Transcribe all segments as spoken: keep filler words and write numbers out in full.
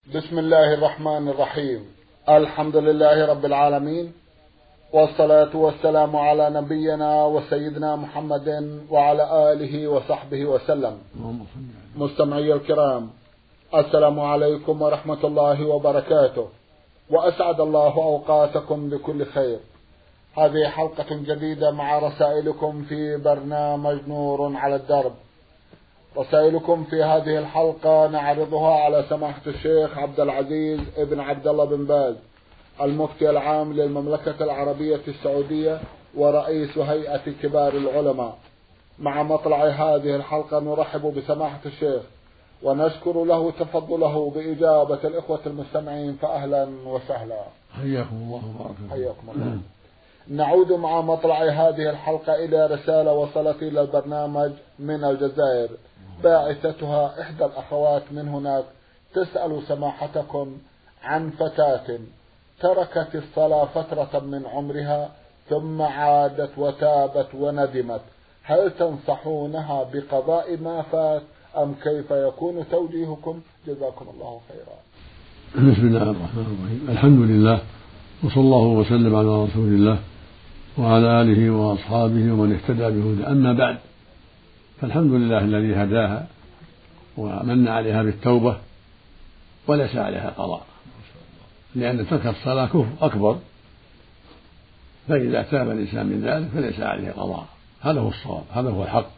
بسم الله الرحمن الرحيم. الحمد لله رب العالمين، والصلاة والسلام على نبينا وسيدنا محمد وعلى آله وصحبه وسلم. مستمعي الكرام، السلام عليكم ورحمة الله وبركاته، وأسعد الله أوقاتكم بكل خير. هذه حلقة جديدة مع رسائلكم في برنامج نور على الدرب. رسائلكم في هذه الحلقة نعرضها على سماحة الشيخ عبد العزيز ابن عبد الله بن باز، المفتي العام للمملكة العربية السعودية ورئيس هيئة كبار العلماء. مع مطلع هذه الحلقة نرحب بسماحة الشيخ ونشكر له تفضله بإجابة الإخوة المستمعين، فأهلا وسهلا. حياكم الله وبارك حياكم الله. نعود مع مطلع هذه الحلقة إلى رسالة وصلت إلى البرنامج من الجزائر، باعثتها إحدى الأخوات من هناك تسأل سماحتكم عن فتاة تركت الصلاة فترة من عمرها ثم عادت وتابت وندمت، هل تنصحونها بقضاء ما فات أم كيف يكون توجيهكم؟ جزاكم الله خيرا. بسم الله الرحمن الرحيم. الحمد لله، وصلى الله وسلم على رسول الله وعلى آله وأصحابه ومن اهتدى بهدى. أما بعد، فالحمد لله الذي هداها ومن عليها بالتوبة وليس عليها قضاء، لأن ترك الصلاة كفر أكبر، فإذا تاب الإنسان من ذلك فليس عليه قضاء. هذا هو الصواب، هذا هو الحق،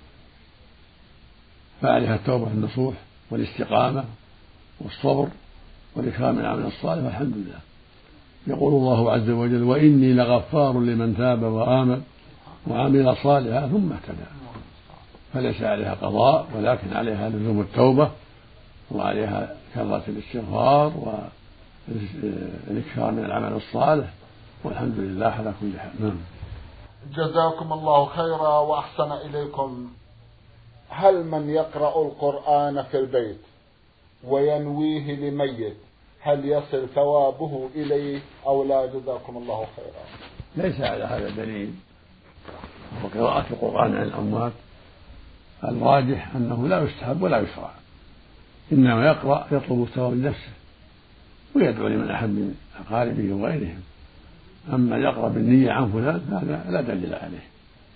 فعليها التوبة النصوح والاستقامة والصبر والإكرام من العمل الصالح، والحمد لله. يقول الله عز وجل: وإني لغفار لمن تاب وآمن وعمل صالحا ثم اهتدى. فليس عليها قضاء، ولكن عليها لزوم التوبة وعليها كثرة الاستغفار والإكثار من العمل الصالح، والحمد لله على كل حال. نعم. جزاكم الله خيرا وأحسن إليكم. هل من يقرأ القرآن في البيت وينويه لميت هل يصل ثوابه إليه أو لا؟ جزاكم الله خيرا. ليس على هذا دليل، وقراءة القرآن عن الأموات الراجح أنه لا يستحب ولا يشرع، إنما يقرأ يطلب الثواب لنفسه ويدعو لمن أحب من أقاربه وغيرهم. أما يقرأ بالنية عن فلان فهذا لا دليل عليه،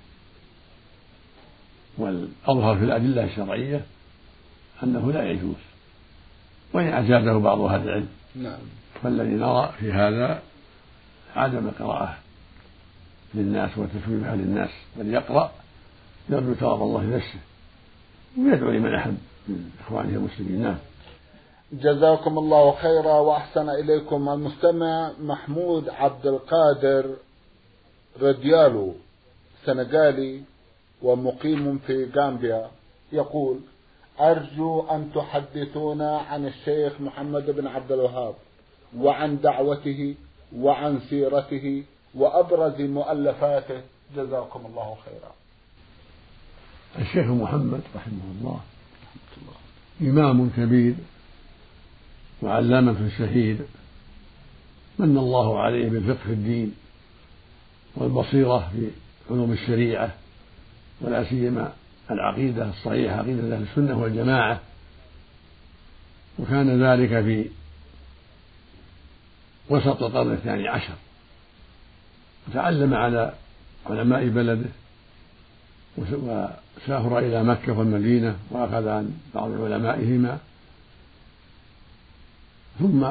والأظهر في الأدلة الشرعية أنه لا يجوز، وإن أجازه بعض أهل العلم. نعم. فالذي نرى في هذا عدم القراءة للناس وتسويفها للناس، بل يقرأ يرجو ثواب الله لنفسه ويدعو لمن أحب من إخوانه المسلمين. نعم. جزاكم الله خيرا وأحسن إليكم. المستمع محمود عبد القادر راديالو، سنغالي ومقيم في غامبيا، يقول: أرجو أن تحدثونا عن الشيخ محمد بن عبد الوهاب وعن دعوته وعن سيرته وأبرز مؤلفاته، جزاكم الله خيرا. الشيخ محمد رحمه الله إمام كبير وعلامة شهيد، من الله عليه بالفقه في الدين والبصيرة في علوم الشريعة، ولا سيما العقيدة الصحيحة، عقيدة أهل السنة والجماعة، وكان ذلك في وسط القرن الثاني عشر، وتعلم على علماء بلده وسافر إلى مكة والمدينة وأخذ عن بعض علمائهما، ثم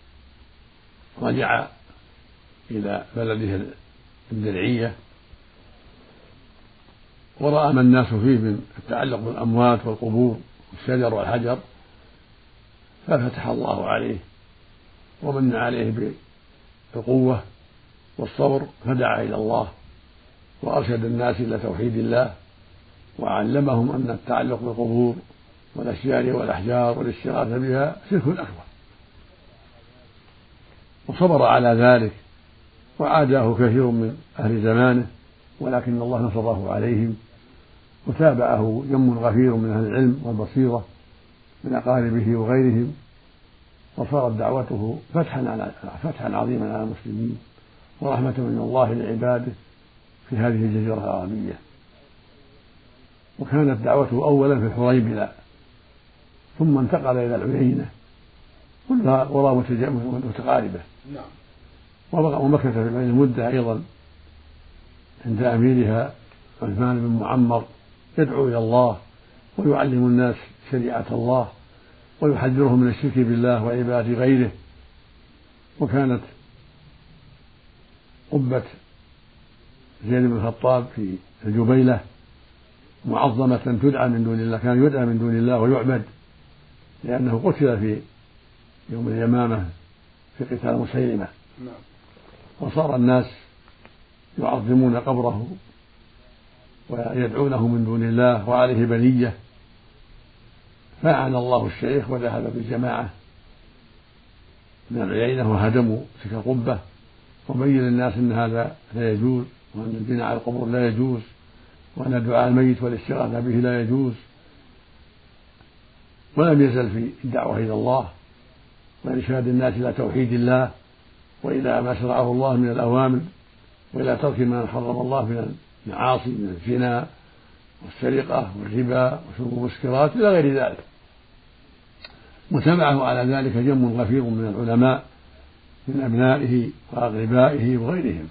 رجع إلى بلده الدرعية ورأى ما الناس فيه من التعلق بالأموات والقبور والشجر والحجر، ففتح الله عليه ومن عليه بالقوة والصبر، فدعا إلى الله وأرشد الناس إلى توحيد الله، وعلمهم أن التعلق بالقبور والأشجار والأحجار والاستغاثة بها شرك أكبر، وصبر على ذلك، وعاداه كثير من أهل زمانه، ولكن الله نصره عليهم، وتابعه جم غفير من أهل العلم والبصيرة من أقاربه وغيرهم، وصارت دعوته فتحا على فتحا عظيما على المسلمين ورحمة من الله لعباده في هذه الجزيرة العربية. وكانت دعوته أولا في الحريبلة، ثم انتقل إلى العيينة، كلها قرى متقاربة. ومكث في المدة أيضا عند أميرها عثمان بن معمر يدعو إلى الله ويعلم الناس شريعة الله ويحذرهم من الشرك بالله وعبادة غيره. وكانت قبة زيد بن الخطاب في الجبيلة معظمة تدعى من دون الله، كان يدعى من دون الله ويعبد لأنه قتل في يوم اليمامة في قتال مسيلمة. وصار الناس يعظمون قبره ويدعونه من دون الله وعليه بنية. فأعان الله الشيخ وذهب بالجماعة من العيينة وهدموا تلك القبة وبين للناس أن هذا لا يجوز، وأن البناء على القبور لا يجوز، وأن دعاء الميت والاستغاثة به لا يجوز. ولم يزل في الدعوة إلى الله وإرشاد الناس إلى توحيد الله وإلى ما شرعه الله من الأوامر وإلى ترك ما حرم الله من المعاصي من الزنا والسرقة والربا وشرب المسكرات إلى غير ذلك. وتبعه على ذلك جم غفير من العلماء من أبنائه وأقربائه وغيرهم.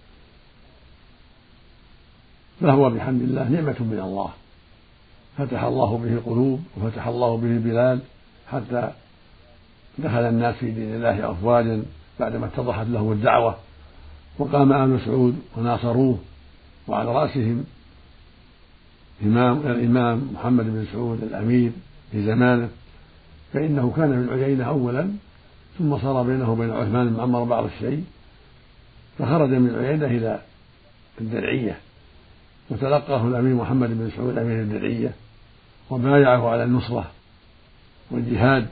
فهو بحمد الله نعمة من الله، فتح الله به القلوب وفتح الله به البلاد حتى دخل الناس في دين الله أفواجا بعدما اتضحت له الدعوة. وقام آل سعود وناصروه وعلى رأسهم إمام الإمام محمد بن سعود الأمير في زمانه، فإنه كان في العيينة أولا ثم صار بينه وبين عثمان بن معمر بعض الشيء، فخرج من العيينة إلى الدرعية وتلقاه الأمير محمد بن سعود أمير الدرعية وبايعه على النصرة والجهاد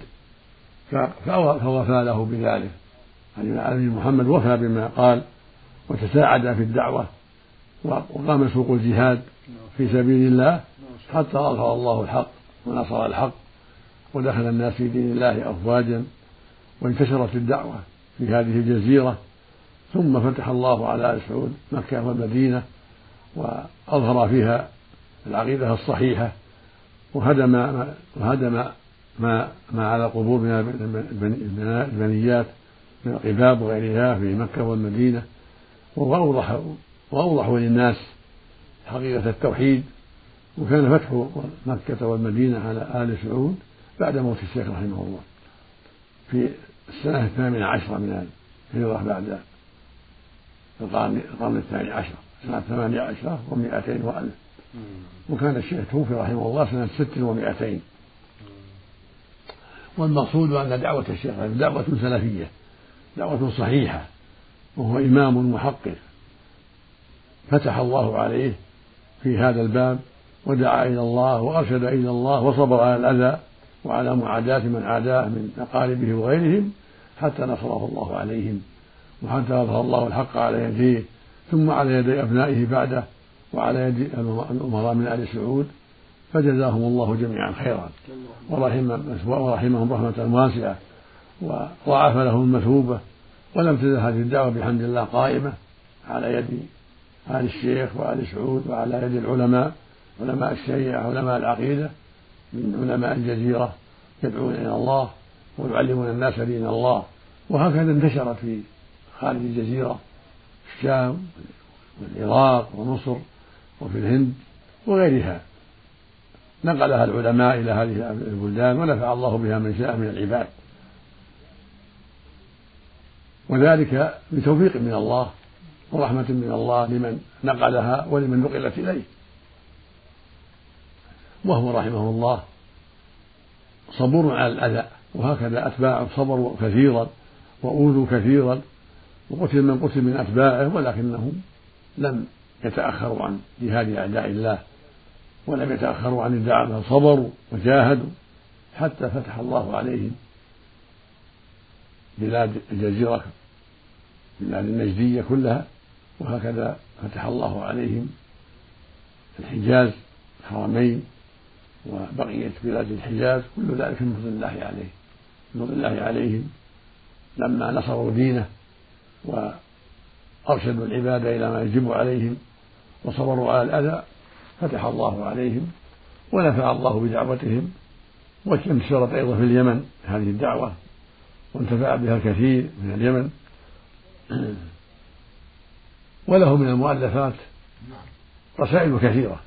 فوفى له بذلك. الأمير محمد وفى بما قال وتساعد في الدعوة وقام سوق الجهاد في سبيل الله حتى أظهر الله الحق ونصر الحق ودخل الناس في دين الله أفواجا وانتشرت الدعوة في هذه الجزيرة. ثم فتح الله على آل سعود مكة والمدينة وأظهر فيها العقيدة الصحيحة وهدم وهدم ما ما على القبور من البنيات من القباب وغيرها في مكة والمدينة، وأوضح وأوضح للناس حقيقة التوحيد. وكان فتح مكة والمدينة على آل سعود بعد موت الشيخ رحمه الله في السنة الثامنة عشرة من الهجرة بعد القرن القرن الثاني عشر سنة ثمانية عشر ومائتين وألف. وكان الشيخ توفي رحمه الله سنة ست ومائتين. والمقصود أن دعوة الشيخ دعوة سلفية دعوة صحيحة، وهو إمام محقق فتح الله عليه في هذا الباب ودعا إلى الله وأرشد إلى الله وصبر على الأذى وعلى معاداة من عاداه من أقاربه وغيرهم حتى نصره الله عليهم وحتى أظهر الله الحق على يديه ثم على يدي أبنائه بعده وعلى يد الأمراء من آل سعود، فجزاهم الله جميعا خيرا ورحمهم رحمة واسعة وضاعف لهم المثوبة. ولم تزل هذه الدعوة بحمد الله قائمة على يد آل الشيخ وآل سعود وعلى يد العلماء علماء الشريعة علماء العقيدة من علماء الجزيرة يدعون إلى الله ويعلمون الناس دين الله. وهكذا انتشرت في خارج الجزيرة في الشام والعراق ومصر وفي الهند وغيرها، نقلها العلماء إلى هذه البلدان ونفع الله بها من شاء من العباد، وذلك بتوفيق من الله ورحمة من الله لمن نقلها ولمن نقلت إليه. وهو رحمه الله صبور على الأذى، وهكذا أتباعه صبروا كثيرا وأوذوا كثيرا وقتل من قتل من أتباعه، ولكنهم لم يتأخروا عن جهاد أعداء الله ولم يتأخروا عن الدعوة، صبروا وجاهدوا حتى فتح الله عليهم بلاد الجزيرة بلاد النجدية كلها، وهكذا فتح الله عليهم الحجاز الحرمين وبقية بلاد الحجاز، كل ذلك من فضل الله عليه من فضل الله عليهم لما نصروا دينه وأرشدوا العباد إلى ما يجب عليهم وصبروا على الأذى فتح الله عليهم ونفع الله بدعوتهم. وانتشرت أيضا في اليمن هذه الدعوة وانتفع بها الكثير من اليمن. وله من المؤلفات رسائل كثيرة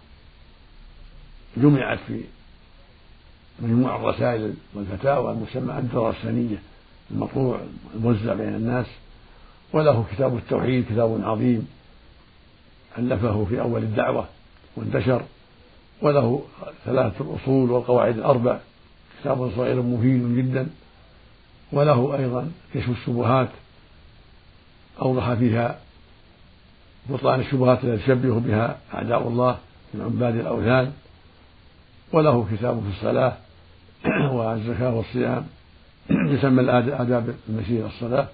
جمعت في مجموع الرسائل والفتاوى المسمى الدرر السنية المطبوع الموزع بين الناس. وله كتاب التوحيد كتاب عظيم ألفه في أول الدعوة وانتشر. وله ثلاثة الأصول والقواعد الأربع كتاب صغير مفيد جدا. وله أيضا كشف الشبهات أوضح فيها بطلان الشبهات التي يشبه بها أعداء الله من عباد الأوثان. وله كتاب في الصلاة والزكاة والصيام يسمى آداب المسير الصلاة.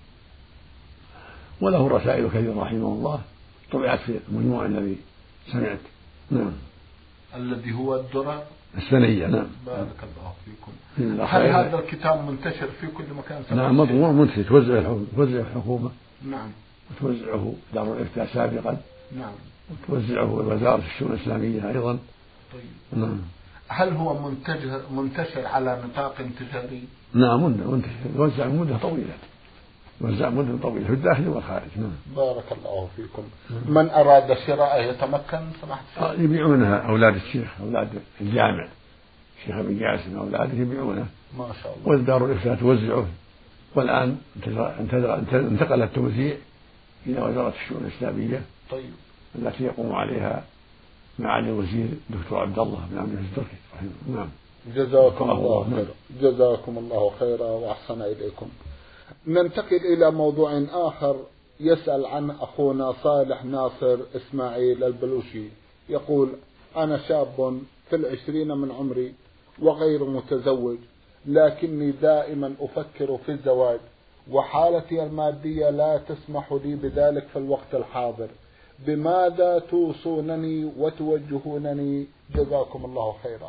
وله رسائل كثيرة رحمه الله طبعت في المجموع الذي سمعت. نعم. الذي هو الدرر السنية. نعم. بارك الله فيكم. هل هذا الكتاب منتشر في كل مكان؟ نعم مطبوع منتشر توزع الحكومة. نعم. وتوزعه دار الإفتاء سابقا. نعم. وتوزعه وزارة الشؤون الإسلامية أيضا. طيب. نعم. هل هو منتشر منتشر على نطاق تجاري؟ نعم منتشر يوزع مدة طويلة يوزع مدة طويلة في الداخل والخارج. نعم. بارك الله فيكم. من أراد شراءه يتمكن سمحت؟ آه يبيعونها أولاد الشيخ أولاد الجامع الشيخ ابن جاسم أولاده يبيعونه ما شاء الله. والدار الإفتاء توزعه. والآن انتقل التوزيع إلى وزارة الشؤون الإسلامية. طيب. التي يقوم عليها معالي الوزير الدكتور عبد الله بن عبد العزيز التركي. نعم. جزاكم الله خيرا. جزاكم الله خيرا وأحسن إليكم. ننتقل إلى موضوع آخر يسأل عن أخونا صالح ناصر إسماعيل البلوشي. يقول: أنا شاب في العشرين من عمري وغير متزوج، لكني دائما أفكر في الزواج، وحالتي المادية لا تسمح لي بذلك في الوقت الحاضر. بماذا توصونني وتوجهونني؟ جزاكم الله خيرا.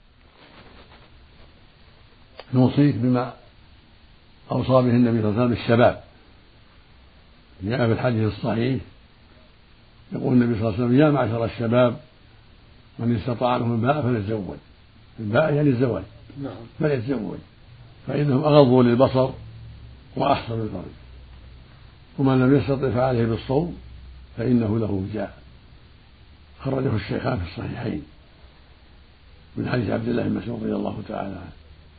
نوصيك بما أوصى به النبي صلى الله عليه وسلم الشباب. جاء في الحديث الصحيح يقول النبي صلى الله عليه وسلم: يا معشر الشباب من استطاع منكم الباء فليتزوج. الباء يعني الزواج. نعم. فليتزوج فإنهم أغضوا للبصر وأحسن للفرج، ومن لم يستطع فعليه بالصوم فإنه له وجاء. خرجه الشيخان في الصحيحين من حديث عبد الله بن مسعود رضي الله تعالى عنه.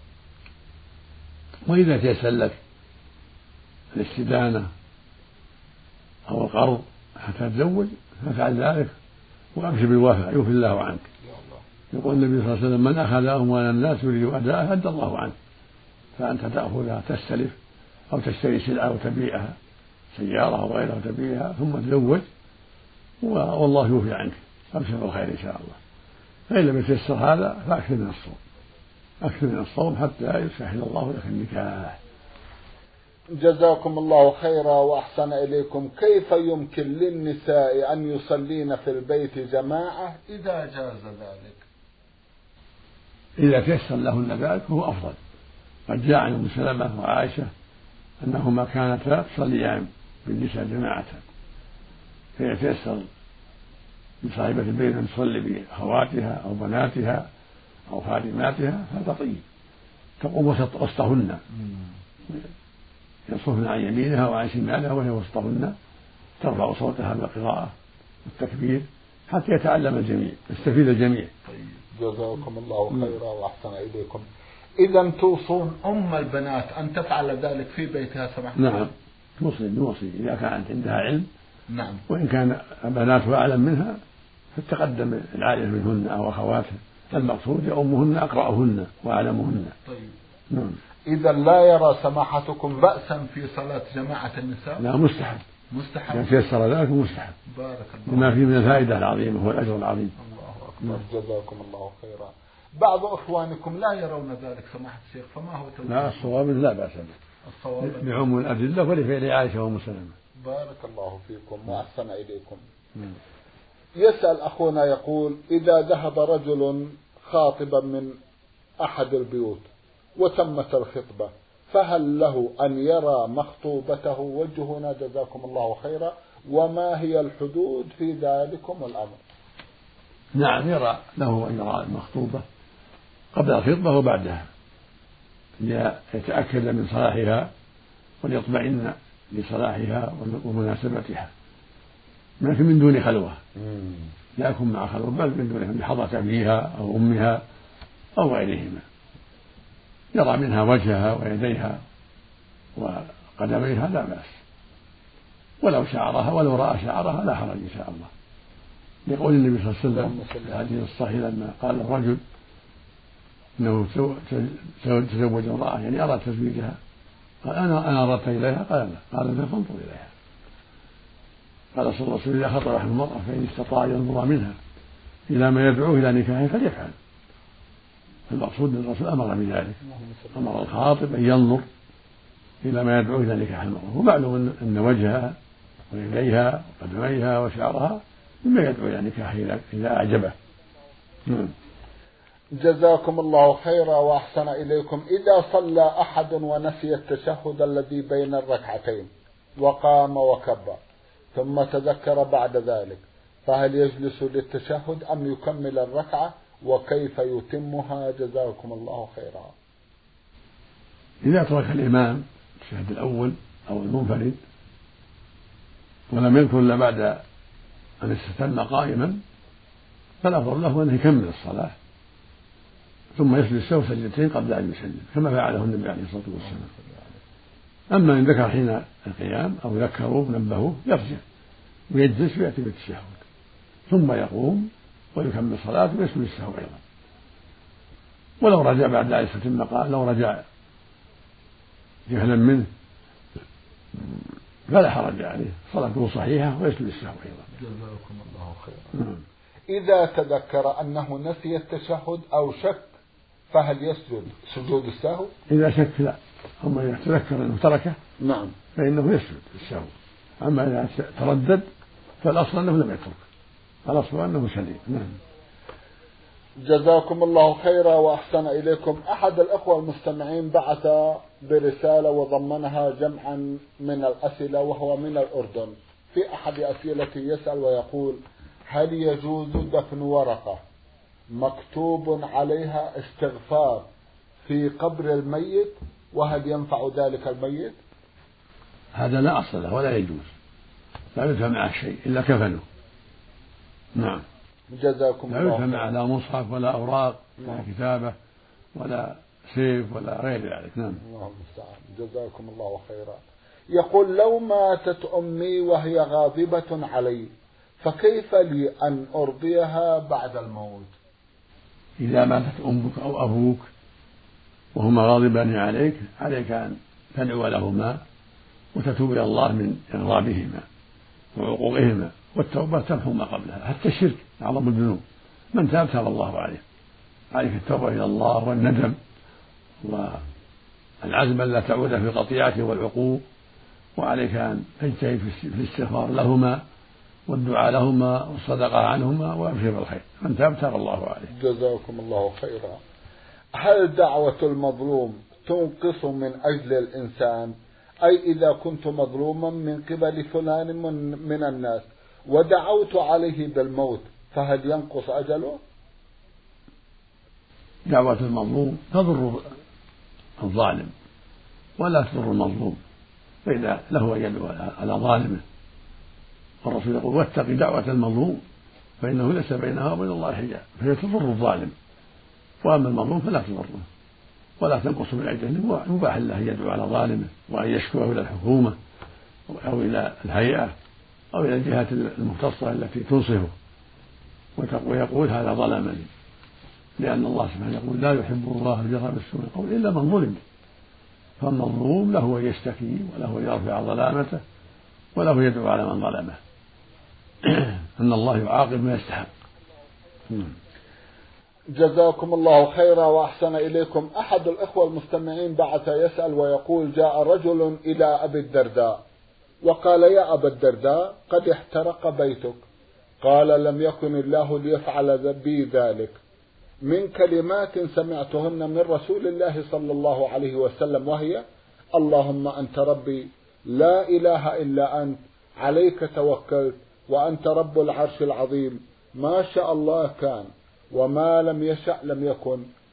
وإذا تيسر لك الاستدانة أو القرض حتى تتزوج فافعل ذلك وأبشر بالوفاء يوفي الله عنك. يقول النبي صلى الله عليه وسلم: من أخذ أموال الناس يريد أداءها أدى الله عنه. فأنت تأخذها تستلف أو تشتري سلعة وتبيعها سيارة أو غيرها وتبيعها ثم تزوج والله يوفي عنك أبشر بالخير إن شاء الله. فإن لم يتيسر هذا فأكثر من الصوم أكثر من الصوم حتى يسهل الله لك النكاح. جزاكم الله خيرا وأحسن إليكم. كيف يمكن للنساء أن يصلين في البيت جماعة إذا جاز ذلك؟ إذا تيسر لهن ذلك فهو أفضل. قد جاء عن أم سلمة وعائشة أنهما كانتا تصليان بالنساء جماعة، فيتيسر لصاحبة البيت أن تصلي بأخواتها أو بناتها أو خادماتها فتطيب تقوم وسطهن يصفن عن يمينها وعن شمالها وهي وسطهن ترفع صوتها بالقراءة والتكبير حتى يتعلم الجميع يستفيد الجميع. طيب. جزاكم الله خيرا وأحسن إليكم. إذا توصون أم البنات أن تفعل ذلك في بيتها سمحت؟ نعم توصي نوصي إذا كانت عندها علم. نعم. وإن كان بناتها أعلم منها فتقدم العالم منهن أو أخواتها. المقصود أمهن أقرأهن وأعلمهن. طيب. نعم. إذا لا يرى سماحتكم بأسا في صلاة جماعة النساء؟ لا مستحب. مستحب. إذا تيسر ذلك مستحب. بارك الله. لما فيه من الفائدة العظيمة والأجر العظيم. الله أكبر. جزاكم الله خيرا. بعض إخوانكم لا يرون ذلك سماحة الشيخ فما هو توجيه؟ لا الصواب لا بأس به. الصواب بعموم الأدلة ولفعل عائشة وأم سلمة. بارك الله فيكم وأحسن إليكم. مم. يسأل أخونا يقول: إذا ذهب رجل خاطبا من أحد البيوت وتمت الخطبة فهل له أن يرى مخطوبته؟ وجهنا جزاكم الله خيرا. وما هي الحدود في ذلكم الأمر؟ نعم يرى له أن يرى المخطوبة قبل الخطبة وبعدها ليتأكد من صلاحها وليطمئن لصلاحها ومناسبتها، لكن من دون خلوة، لا يكون مع خلوة بل من دون بحضرة أبيها أو أمها أو غيرهما، يرى منها وجهها ويديها وقدميها لا بأس، ولو شعرها ولو رأى شعرها لا حرج إن شاء الله، لقول النبي صلى الله عليه وسلم في الحديث الصحيح لما قال الرجل إنه تزوج امرأة يعني أراد تزويجها، قال أنا أنا أردت إليها، قال لا، قال لا فانظر إليها. قال صلى الله عليه وسلم إذا خطب أحد المرأة فإن استطاع ينظر منها إلى ما يدعوه إلى نكاحه فليفعل. المقصود أن الرسول أمر بذلك، أمر الخاطب أن ينظر إلى ما يدعوه إلى نكاح المرأة، ومعلوم أن وجهها ويديها وقدميها وشعرها مما يدعو إلى نكاحه إذا أعجبه. جزاكم الله خيرا وأحسن إليكم. إذا صلى أحد ونسي التشهد الذي بين الركعتين وقام وكبر ثم تذكر بعد ذلك، فهل يجلس للتشهد أم يكمل الركعة وكيف يتمها؟ جزاكم الله خيرا. إذا ترك الإمام التشهد الأول أو المنفرد ولم يذكر إلا بعد أن استتم قائما فالأفضل له أن يكمل الصلاة ثم يسجد السهو سجدتين قبل أن يسلم كما فعله النبي عليه الصلاة والسلام. أما إن ذكر حين القيام أو ذكروا نبهوه يرجع ويجلس ويأتي بالتشهد ثم يقوم ويكمل صلاته ويسجد السهو أيضا. ولو رجع بعد أن يستتم قال لو رجع جهلا منه فلا حرج عليه، صلاته صحيحة ويسجد السهو أيضا. جزاكم الله خيرا. إذا تذكر أنه نسي التشهد أو شك فهل يسجد سجود السهو؟ إذا شك لا، أما إذا تذكر أنه تركه نعم فإنه يسجد السهو، أما إذا تردد فالأصل أنه لم يترك، الأصل أنه سليم. نعم. جزاكم الله خيرا وأحسن إليكم. أحد الأخوة المستمعين بعث برسالة وضمنها جمعا من الأسئلة وهو من الأردن. في أحد أسئلته يسأل ويقول: هل يجوز دفن ورقة مكتوب عليها استغفار في قبر الميت، وهل ينفع ذلك الميت؟ هذا لا أصل له ولا يجوز، لا يدفع معه شيء إلا كفنه. نعم. جزاكم الله. لا يدفع معه لا مصحف ولا أوراق ولا كتابة ولا سيف ولا غير ذلك. نعم. الله المستعان. جزاكم الله خيرا. يقول: لو ماتت أمي وهي غاضبة علي فكيف لي أن أرضيها بعد الموت؟ إذا ماتت أمك أو أبوك وهما غاضبان عليك عليك أن تدعو لهما وتتوب إلى الله من إغضابهما وعقوقهما، والتوبة تمحو ما قبلها، حتى الشرك أعظم الذنوب، من تاب تاب الله عليه. عليك التوبة إلى الله والندم والعزم ألا تعود في القطيعة والعقوق، وعليك أن تجتهد في الاستغفار لهما والدعاء لهما والصدقة عنهما وأبشر بالخير، من تاب تاب الله عليه. جزاكم الله خيرا. هل دعوة المظلوم تنقص من أجل الإنسان؟ أي إذا كنت مظلوما من قبل فلان من, من الناس ودعوت عليه بالموت فهل ينقص أجله؟ دعوة المظلوم تضر الظالم ولا تضر المظلوم، فإذا له أن يدعو على ظالمه، والرسول يقول: واتق دعوة المظلوم فإنه ليس بينها وبين الله حجاب، فهي تضر الظالم، وأما المظلوم فلا تضره ولا تنقص من أجله، مباح له أن يدعو على ظالمه وأن يشكوه إلى الحكومة أو إلى الهيئة أو إلى الجهات المختصة التي تنصفه ويقول: هذا ظلمني، لأن الله سبحانه يقول: لا يحب الله الجهر بالسوء القول إلا من ظلم. فالمظلوم له أن يشتكي وله أن يرفع ظلامته وله يدعو على من ظلمه. أن الله يعاقب ما يستحق. جزاكم الله خيرا وأحسن إليكم. أحد الأخوة المستمعين بعث يسأل ويقول: جاء رجل إلى أبي الدرداء وقال: يا أبا الدرداء قد احترق بيتك. قال: لم يكن الله ليفعل بي ذلك، من كلمات سمعتهن من رسول الله صلى الله عليه وسلم، وهي: اللهم أنت ربي لا إله إلا أنت عليك توكلت وأنت رب العرش العظيم، ما شاء الله كان وما لم يشأ لم يكن،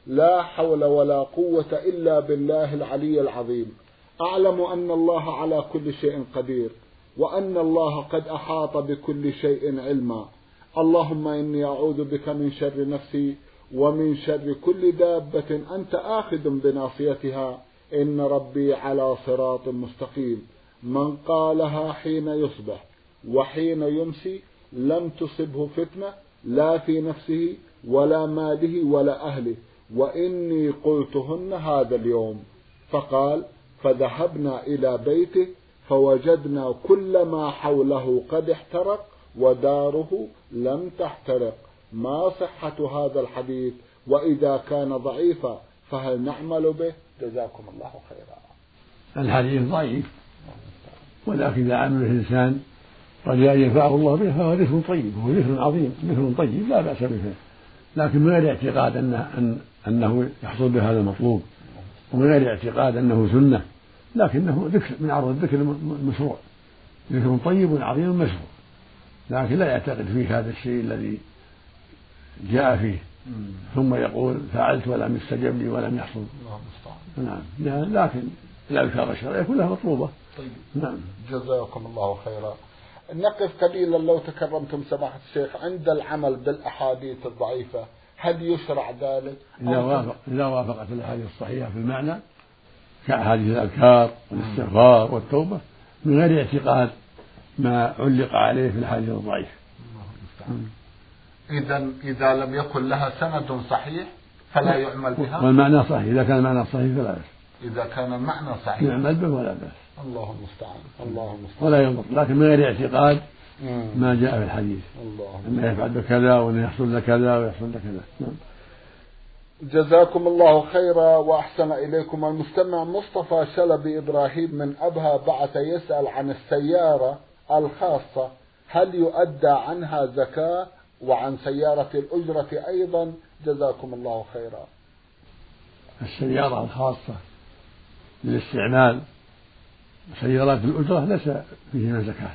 لا حول ولا قوة إلا بالله العلي العظيم. أعلم أن الله على كل شيء قدير، وأن الله قد أحاط بكل شيء علما. اللهم إني أعوذ بك من شر نفسي ومن شر كل دابة أنت آخذ بناصيتها، إن ربي على صراط مستقيم. من قالها حين يصبح وحين يمسي لم تصبه فتنة لا في نفسه ولا ماله ولا أهله، وإني قلتهن هذا اليوم. فقال: فذهبنا إلى بيته فوجدنا كل ما حوله قد احترق وداره لم تحترق. ما صحة هذا الحديث؟ وإذا كان ضعيفا فهل نعمل به؟ جزاكم الله خيرا. الحديث ضعيف، ولكن إذا عمل الإنسان رجاء ينفعه الله به فهو ذكر طيب، هو ذكر عظيم، ذكر طيب لا بأس به، لكن من غير اعتقاد أنه, أن أنه يحصل بهذا المطلوب، ومن غير اعتقاد أنه سنة، لكنه ذكر من عرض الذكر المشروع، ذكر طيب عظيم مشروع، لكن لا يعتقد فيه هذا الشيء الذي جاء فيه ثم يقول فعلت ولم يستجب لي ولم يحصل. نعم، لكن الأذكار الشرعية كلها مطلوبة. طيب. نعم. جزاكم الله خيرا. نقف قليلا لو تكرمتم سماحة الشيخ عند العمل بالأحاديث الضعيفة، هل يشرع ذلك؟ إذا وافق إذا وافقت الأحاديث الصحيحة في المعنى كأحاديث الأذكار والاستغفار والتوبة من غير اعتقاد ما علق عليه في الحديث الضعيف. إذا إذا لم يكن لها سند صحيح فلا يعمل بها، والمعنى صحيح. إذا كان المعنى صحيح فلا بأس، إذا كان المعنى صحيح يعمل به ولا بأس. الله المستعان. الله المستعان. ولا يضر، لكن من غير اعتقاد ما جاء في الحديث أنه يفعل بكذا وأنه يحصل له كذا ويحصل له كذا. نعم. جزاكم الله خيرا وأحسن إليكم. المستمع مصطفى شلبي إبراهيم من أبها بعث يسأل عن السيارة الخاصة، هل يؤدى عنها زكاة وعن سيارة الأجرة أيضا؟ جزاكم الله خيرا. السيارة الخاصة للاستعمال سيارات الأجرة ليس فيهما زكاة،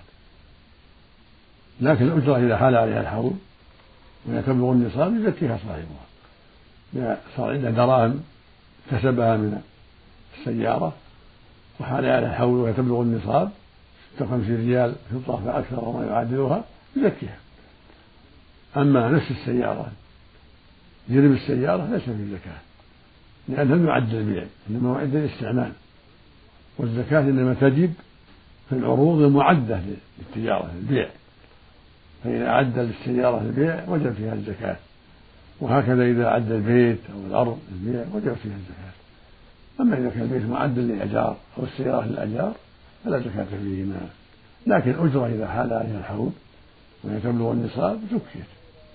لكن الأجرة إذا حال عليها الحول وهي تبلغ النصاب يزكيها صاحبها، إذا صار عنده دراهم كسبها من السيارة وحال عليها الحول وهي تبلغ النصاب ستة وخمسين ريال فضة فأكثر وما يعادلها يزكيها. أما نفس السيارة جرم السيارة ليس فيه زكاة، لأنها معد البيع، إنما معد الاستعمال، والزكاة إنما تجب في العروض المعدة للتجارة البيع، فإذا أعد للسيارة البيع وجب فيها الزكاة، وهكذا إذا أعد البيت أو الأرض البيع وجب فيها الزكاة. أما إذا كان البيت معد للإيجار أو السيارة للإيجار فلا زكاة فيهما، لكن الأجرة إذا حال عليها الحول وهي تبلغ النصاب زكيت.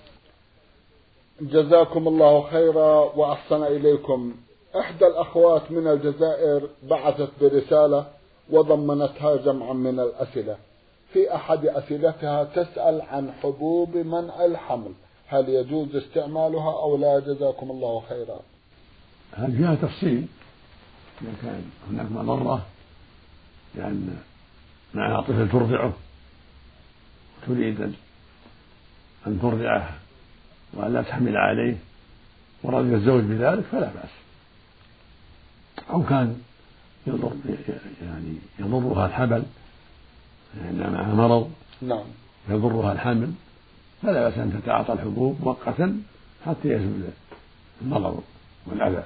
جزاكم الله خيرا وأحسن إليكم. إحدى الأخوات من الجزائر بعثت برسالة وضمنتها جمعا من الأسئلة. في أحد أسئلتها تسأل عن حبوب منع الحمل، هل يجوز استعمالها أو لا؟ جزاكم الله خيرا. هل فيها تفصيل؟ إذا كان هناك مضرة لأن معها طفل ترضعه تريد أن ترضعه وألا تحمل عليه ورضي الزوج بذلك فلا بأس، أو كان يضر يعني يضرها الحمل لأن يعني معها مرض نعم يضرها الحمل فلا بأس أن تتعاطى الحبوب مؤقتا حتى يزول المرض والأذى.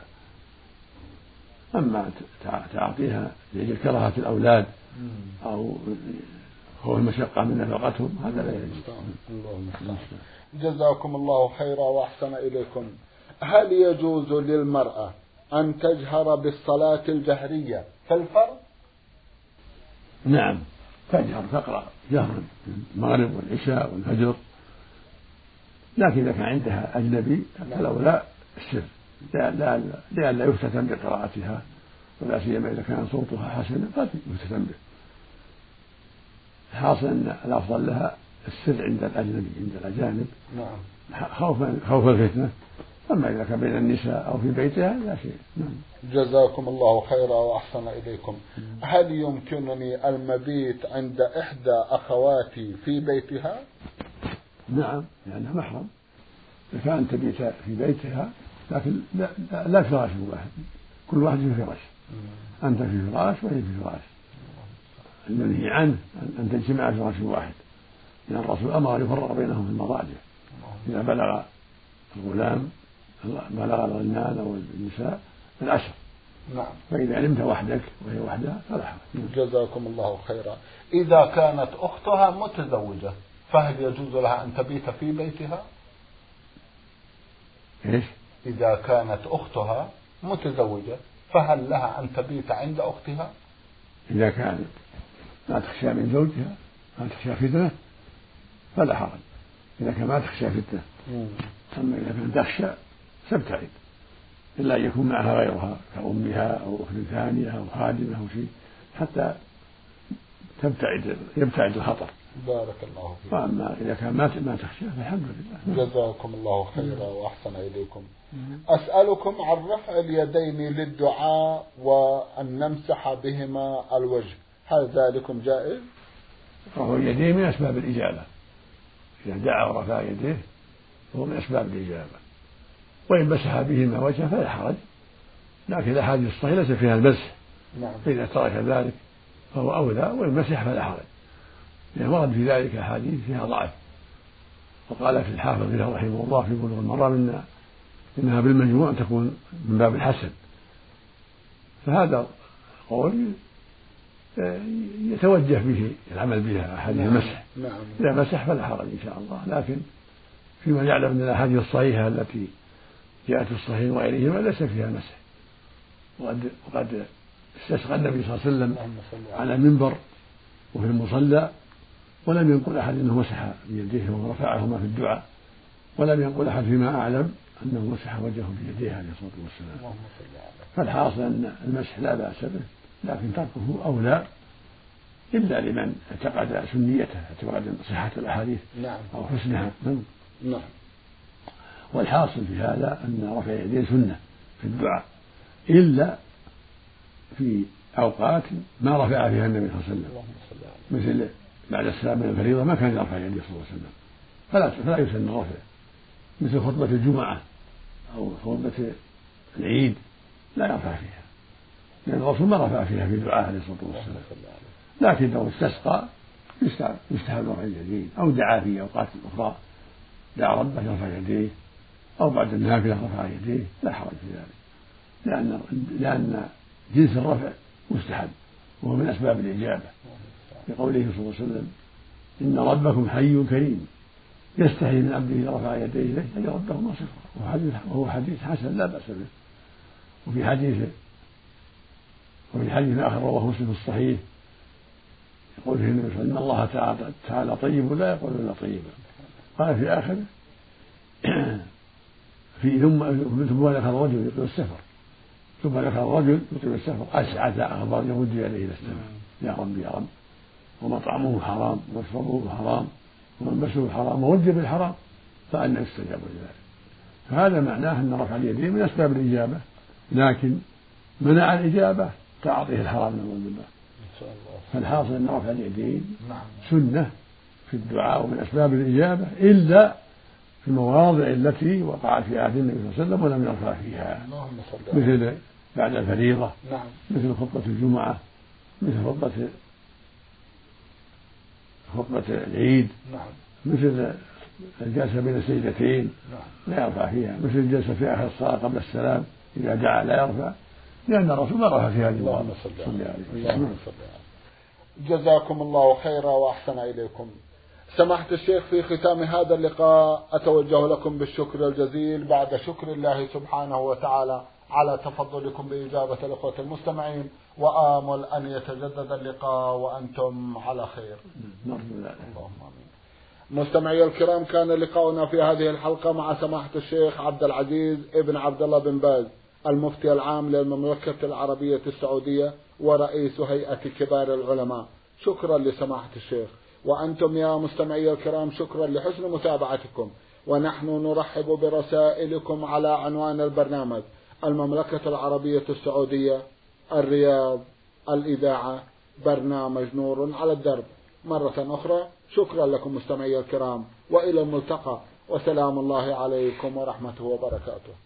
أما تعاطيها لأجل كراهة الأولاد أو خوف المشقة من نفقتهم هذا لا يجوز. جزاكم الله خيرا وأحسن إليكم. هل يجوز للمرأة أن تجهر بالصلاة الجهرية في الفرض؟ نعم تجهر تقرأ جهرا المغرب والعشاء والفجر، لكن إذا كان عندها أجنبي فالأولى السر لئلا يفتتن بقراءتها، ولا سيما إذا كان صوتها حسنا قد يفتتن به. حاصل أن الأفضل لها السر عند الأجنبي عند الأجانب نعم خوفا خوف الفتنة. أما إذا كان بين النساء أو في بيتها لا شيء. نعم. جزاكم الله خيرا وأحسن إليكم. هل يمكنني المبيت عند إحدى أخواتي في بيتها؟ نعم لأنها محرم. إذا كانت تبيت في بيتها لكن لا, لا, لا فراش واحد، كل واحد في فراش، أنت في فراش وهي في فراش. المنهي عنه أن تجتمع في فراش واحد، لأن الرسول أمر أن يفرق بينهم في المضاجع. إذا بلغ الغلام بلغ الغلمان أو النساء العشر. نعم. فإذا علمت وحدك وهي وحدها فلا حرج. جزاكم الله خيرا. إذا كانت أختها متزوجة فهل يجوز لها أن تبيت في بيتها؟ إيش؟ إذا كانت أختها متزوجة فهل لها أن تبيت عند أختها؟ إذا كانت ما تخشى من زوجها، ما تخشى فتنة فلا حرج، إذا كان ما تخشى فتنة. أما إذا كانت تخشى تبتعد، إلا أن يكون معها غيرها كأمها أو أخت ثانية أو خادمة أو شيء حتى تبتعد يبتعد الخطر. بارك الله فيك. وأما إذا كان ما ما تخشى فالحمد لله. جزاكم الله خيرا وأحسن إليكم. أسألكم عن رفع اليدين للدعاء وأن نمسح بهما الوجه، هل ذلكم جائز؟ رفع اليدين من أسباب الإجابة، إذا دعا ورفع يديه فهو من أسباب الإجابة، وإن مسح بهما وجهه فلا حرج، لكن الأحاديث الصحيحة ليس فيها المسح. نعم. فإذا ترك ذلك فهو أولى، وإن مسح فلا حرج، لأن ورد في ذلك أحاديث فيها ضعف. وقال في الحافظ رحمه الله في بلوغ المرام إنها بالمجموع تكون من باب الحسن، فهذا قول يتوجه به العمل بها أحاديث المسح. نعم. إذا مسح فلا حرج إن شاء الله، لكن فيما يعلم من الأحاديث الصحيحة التي جاءت في الصحيح وغيرهما ليس فيها مسح. وقد وقد استسقى النبي صلى الله عليه وسلم على المنبر وفي المصلى، ولم ينقل أحد أنه مسح بيديه ورفعهما في الدعاء، ولم ينقل أحد فيما أعلم أنه مسح وجهه بيديه عليه الصلاة والسلام. فالحاصل أن المسح لا بأس به، لكن تركه أولى، إلا لمن اعتقد سنيته، اعتقد صحة الأحاديث أو حسنها. نعم. والحاصل في هذا أن رفع اليدين سنة في الدعاء، إلا في أوقات ما رفع فيها النبي صلى الله عليه وسلم، مثل بعد السلام من الفريضة ما كان يرفع يديه صلى الله عليه وسلم، فلا فلا يسن الرفع، مثل خطبة الجمعة أو خطبة العيد لا يرفع فيها، لأن الرسول ما رفع فيها في دعاء عليه الصلاة والسلام. لكن لو استسقى يستحب رفع اليدين، أو دعا في أوقات أخرى دعا ربه يرفع يديه، أو بعد النافلة رفع يديه، لا حرج في ذلك، لأن لأن جنس الرفع مستحب وهو من أسباب الإجابة، لقوله صلى الله عليه وسلم إن ربكم حي كريم يستحي من عبده إذا رفع يديه إليه أن يردهما صفرا، وهو حديث حسن لا بأس به. وفي حديث وفي حديث آخر رواه مسلم في الصحيح يقول فيه النبي صلى الله عليه وسلم إن الله تعالى طيب لا يقول إلا طيبا، قال في آخره في ثم ثم ذكر الرجل يطيل السفر، ثم ذكر الرجل يطيل السفر أسعد أخبار يمد يديه إلى السماء يا رب يا رب، ومطعمه حرام ومشربه حرام وملبسه حرام ووجه بالحرام، فأنى يستجاب لذلك. فهذا معناه أن رفع اليدين من أسباب الإجابة، لكن منع الإجابة تعاطيه الحرام نعوذ بالله. فالحاصل أن رفع اليدين سنة في الدعاء ومن أسباب الإجابة، إلا في المواضع التي وقعت في عهد النبي صلى الله عليه وسلم ولم يرفع فيها، مثل بعد الفريضة، مثل خطبة الجمعة، مثل خطبة خطبة العيد، مثل الجلسة بين السجدتين لا يرفع فيها، مثل الجلسة في آخر الصلاة قبل السلام إذا دعا لا يرفع، لأن الرسول ما رفع في هذه المواضع. جزاكم الله خيرا وأحسن إليكم. سماحة الشيخ، في ختام هذا اللقاء أتوجه لكم بالشكر الجزيل بعد شكر الله سبحانه وتعالى على تفضلكم بإجابة الأخوة المستمعين، وآمل أن يتجدد اللقاء وأنتم على خير. اللهم آمين. مستمعي الكرام، كان لقاؤنا في هذه الحلقة مع سماحة الشيخ عبد العزيز ابن عبد الله بن باز، المفتي العام للمملكة العربية السعودية ورئيس هيئة كبار العلماء. شكرا لسماحة الشيخ، وأنتم يا مستمعي الكرام شكرا لحسن متابعتكم، ونحن نرحب برسائلكم على عنوان البرنامج: المملكة العربية السعودية، الرياض، الإذاعة، برنامج نور على الدرب. مرة أخرى شكرا لكم مستمعي الكرام، وإلى الملتقى، وسلام الله عليكم ورحمته وبركاته.